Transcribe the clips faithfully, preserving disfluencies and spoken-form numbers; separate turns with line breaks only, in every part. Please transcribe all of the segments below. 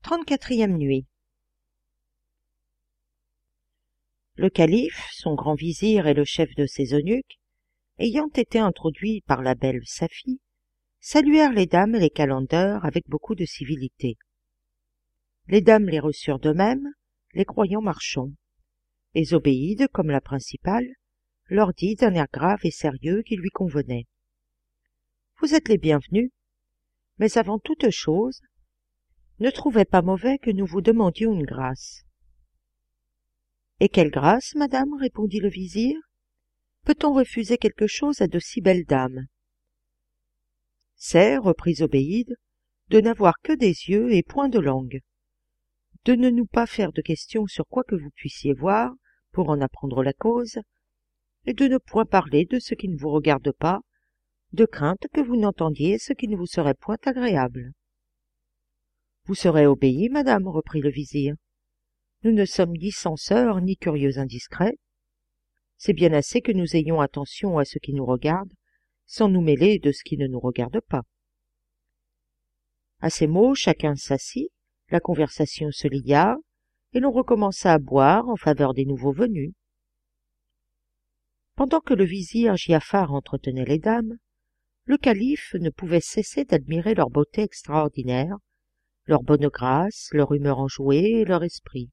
trente-quatrième nuit. Le calife, son grand vizir et le chef de ses eunuques, ayant été introduits par la belle Safie, saluèrent les dames et les calenders avec beaucoup de civilité. Les dames les reçurent de même, les croyants marchands, et Zobéide, comme la principale, leur dit d'un air grave et sérieux qui lui convenait. « Vous êtes les bienvenus, mais avant toute chose, ne trouvez pas mauvais que nous vous demandions une grâce. »« Et quelle grâce, madame ?» répondit le vizir. « Peut-on refuser quelque chose à de si belles dames ?»« C'est, reprit Zobéide, de n'avoir que des yeux et point de langue, de ne nous pas faire de questions sur quoi que vous puissiez voir, pour en apprendre la cause, et de ne point parler de ce qui ne vous regarde pas, de crainte que vous n'entendiez ce qui ne vous serait point agréable. »« Vous serez obéie, madame, reprit le vizir. Nous ne sommes ni censeurs ni curieux indiscrets. C'est bien assez que nous ayons attention à ce qui nous regarde, sans nous mêler de ce qui ne nous regarde pas. » À ces mots, chacun s'assit, la conversation se lia, et l'on recommença à boire en faveur des nouveaux venus. Pendant que le vizir Giafar entretenait les dames, le calife ne pouvait cesser d'admirer leur beauté extraordinaire, leur bonne grâce, leur humeur enjouée et leur esprit.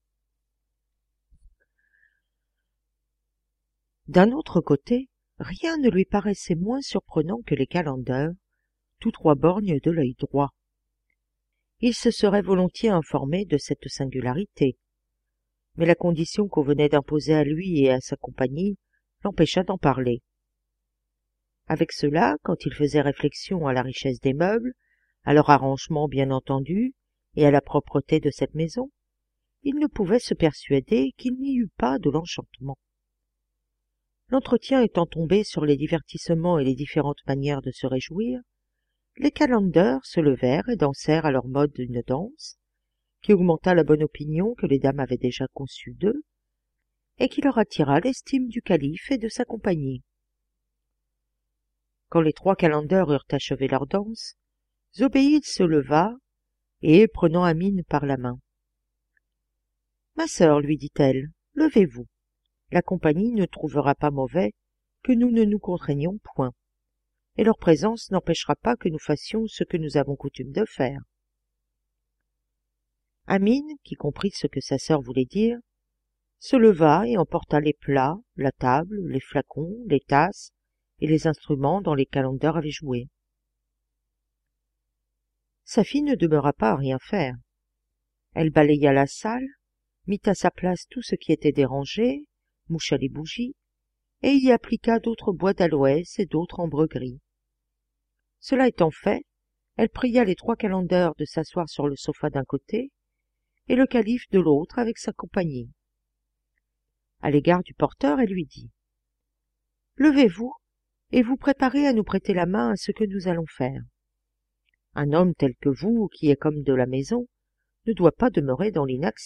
D'un autre côté, rien ne lui paraissait moins surprenant que les calenders, tous trois borgnes de l'œil droit. Il se serait volontiers informé de cette singularité, mais la condition qu'on venait d'imposer à lui et à sa compagnie l'empêcha d'en parler. Avec cela, quand il faisait réflexion à la richesse des meubles, à leur arrangement bien entendu, et à la propreté de cette maison, il ne pouvait se persuader qu'il n'y eût pas de l'enchantement. L'entretien étant tombé sur les divertissements et les différentes manières de se réjouir, les calenders se levèrent et dansèrent à leur mode une danse, qui augmenta la bonne opinion que les dames avaient déjà conçue d'eux, et qui leur attira l'estime du calife et de sa compagnie. Quand les trois calenders eurent achevé leur danse, Zobéide se leva, et, prenant Amine par la main, « Ma sœur, lui dit-elle, levez-vous. La compagnie ne trouvera pas mauvais que nous ne nous contraignions point, et leur présence n'empêchera pas que nous fassions ce que nous avons coutume de faire. » Amine, qui comprit ce que sa sœur voulait dire, se leva et emporta les plats, la table, les flacons, les tasses et les instruments dont les calenders avaient joué. Sa fille ne demeura pas à rien faire. Elle balaya la salle, mit à sa place tout ce qui était dérangé, moucha les bougies, et y appliqua d'autres bois d'aloès et d'autres ambre gris. Cela étant fait, elle pria les trois calenders de s'asseoir sur le sofa d'un côté, et le calife de l'autre avec sa compagnie. À l'égard du porteur, elle lui dit « Levez-vous, et vous préparez à nous prêter la main à ce que nous allons faire. Un homme tel que vous, qui est comme de la maison, ne doit pas demeurer dans l'inaction. »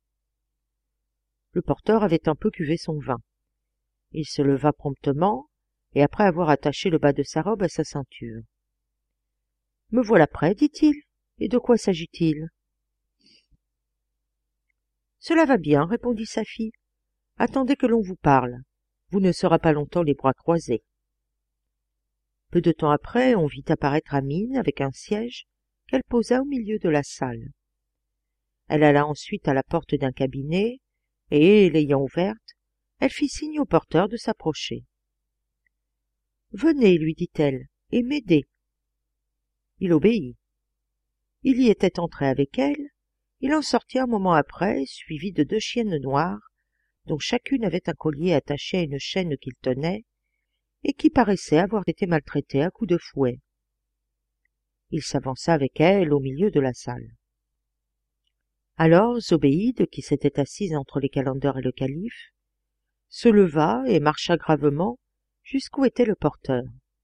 Le porteur avait un peu cuvé son vin. Il se leva promptement, et après avoir attaché le bas de sa robe à sa ceinture. « Me voilà prêt, dit-il. Et de quoi s'agit-il ?»« Cela va bien, répondit sa fille. Attendez que l'on vous parle. Vous ne serez pas longtemps les bras croisés. » Peu de temps après, on vit apparaître Amine avec un siège qu'elle posa au milieu de la salle. Elle alla ensuite à la porte d'un cabinet, et, l'ayant ouverte, elle fit signe au porteur de s'approcher. « Venez, lui dit-elle, et m'aidez. » Il obéit. Il y était entré avec elle, il en sortit un moment après, suivi de deux chiennes noires, dont chacune avait un collier attaché à une chaîne qu'il tenait, et qui paraissaient avoir été maltraitées à coups de fouet. Il s'avança avec elle au milieu de la salle. Alors Zobéide, qui s'était assise entre les calenders et le calife, se leva et marcha gravement jusqu'où était le porteur.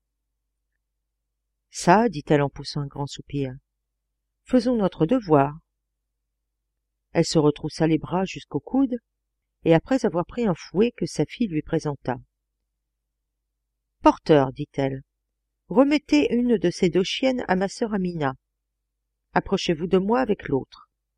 « Ça, dit-elle en poussant un grand soupir, faisons notre devoir. » Elle se retroussa les bras jusqu'au coude, et après avoir pris un fouet que sa fille lui présenta. « Porteur, dit-elle, remettez une de ces deux chiennes à ma sœur Amina. Approchez-vous de moi avec l'autre.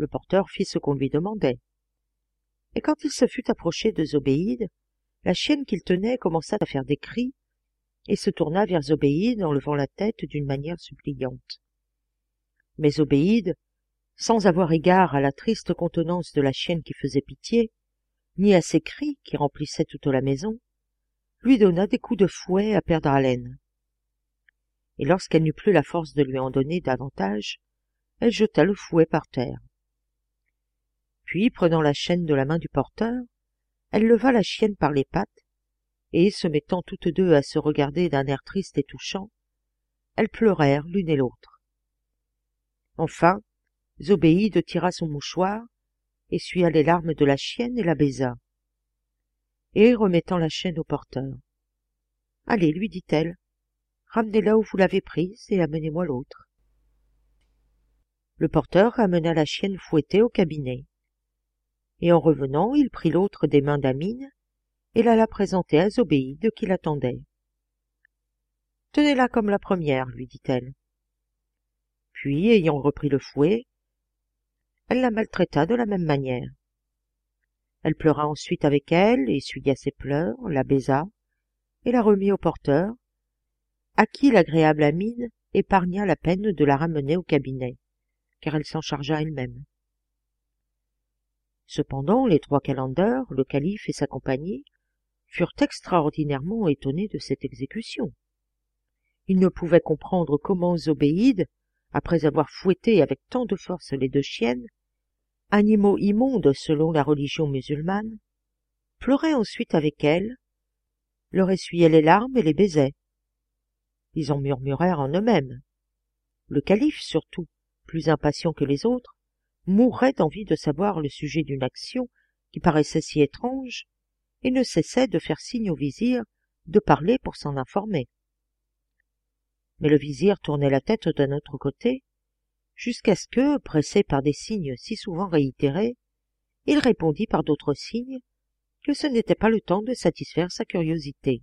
Le porteur fit ce qu'on lui demandait. Et quand il se fut approché de Zobéide, la chienne qu'il tenait commença à faire des cris et se tourna vers Zobéide en levant la tête d'une manière suppliante. Mais Zobéide, sans avoir égard à la triste contenance de la chienne qui faisait pitié, ni à ses cris qui remplissaient toute la maison, lui donna des coups de fouet à perdre haleine. Et lorsqu'elle n'eut plus la force de lui en donner davantage, elle jeta le fouet par terre. Puis, prenant la chaîne de la main du porteur, elle leva la chienne par les pattes, et, se mettant toutes deux à se regarder d'un air triste et touchant, elles pleurèrent l'une et l'autre. Enfin, Zobéide tira son mouchoir, essuya les larmes de la chienne et la baisa. Et, remettant la chaîne au porteur, « Allez, lui dit-elle, ramenez-la où vous l'avez prise et amenez-moi l'autre. » Le porteur ramena la chienne fouettée au cabinet. Et en revenant, il prit l'autre des mains d'Amine et l'alla présenter à Zobéide qui l'attendait. « Tenez-la comme la première, lui dit-elle. Puis, ayant repris le fouet, elle la maltraita de la même manière. Elle pleura ensuite avec elle, essuya ses pleurs, la baisa et la remit au porteur, à qui l'agréable Amine épargna la peine de la ramener au cabinet, car elle s'en chargea elle-même. Cependant, les trois calenders, le calife et sa compagnie, furent extraordinairement étonnés de cette exécution. Ils ne pouvaient comprendre comment Zobéide, après avoir fouetté avec tant de force les deux chiennes, animaux immondes selon la religion musulmane, pleurait ensuite avec elles, leur essuyait les larmes et les baisait. Ils en murmurèrent en eux-mêmes. Le calife, surtout, plus impatient que les autres, mourait d'envie de savoir le sujet d'une action qui paraissait si étrange, et ne cessait de faire signe au vizir de parler pour s'en informer. Mais le vizir tournait la tête d'un autre côté, jusqu'à ce que, pressé par des signes si souvent réitérés, il répondit par d'autres signes que ce n'était pas le temps de satisfaire sa curiosité.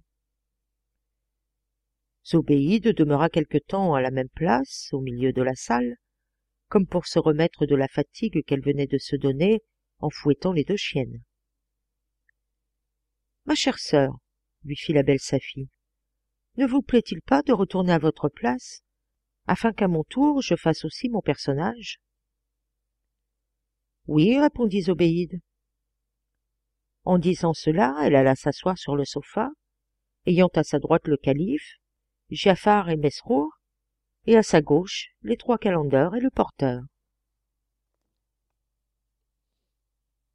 Zobéide demeura quelque temps à la même place, au milieu de la salle, comme pour se remettre de la fatigue qu'elle venait de se donner en fouettant les deux chiennes. « Ma chère sœur, lui fit la belle Safie, ne vous plaît-il pas de retourner à votre place, afin qu'à mon tour je fasse aussi mon personnage ?» « Oui, répondit Zobéide. » En disant cela, elle alla s'asseoir sur le sofa, ayant à sa droite le calife, Giafar et Mesrour, et à sa gauche les trois calenders et le porteur.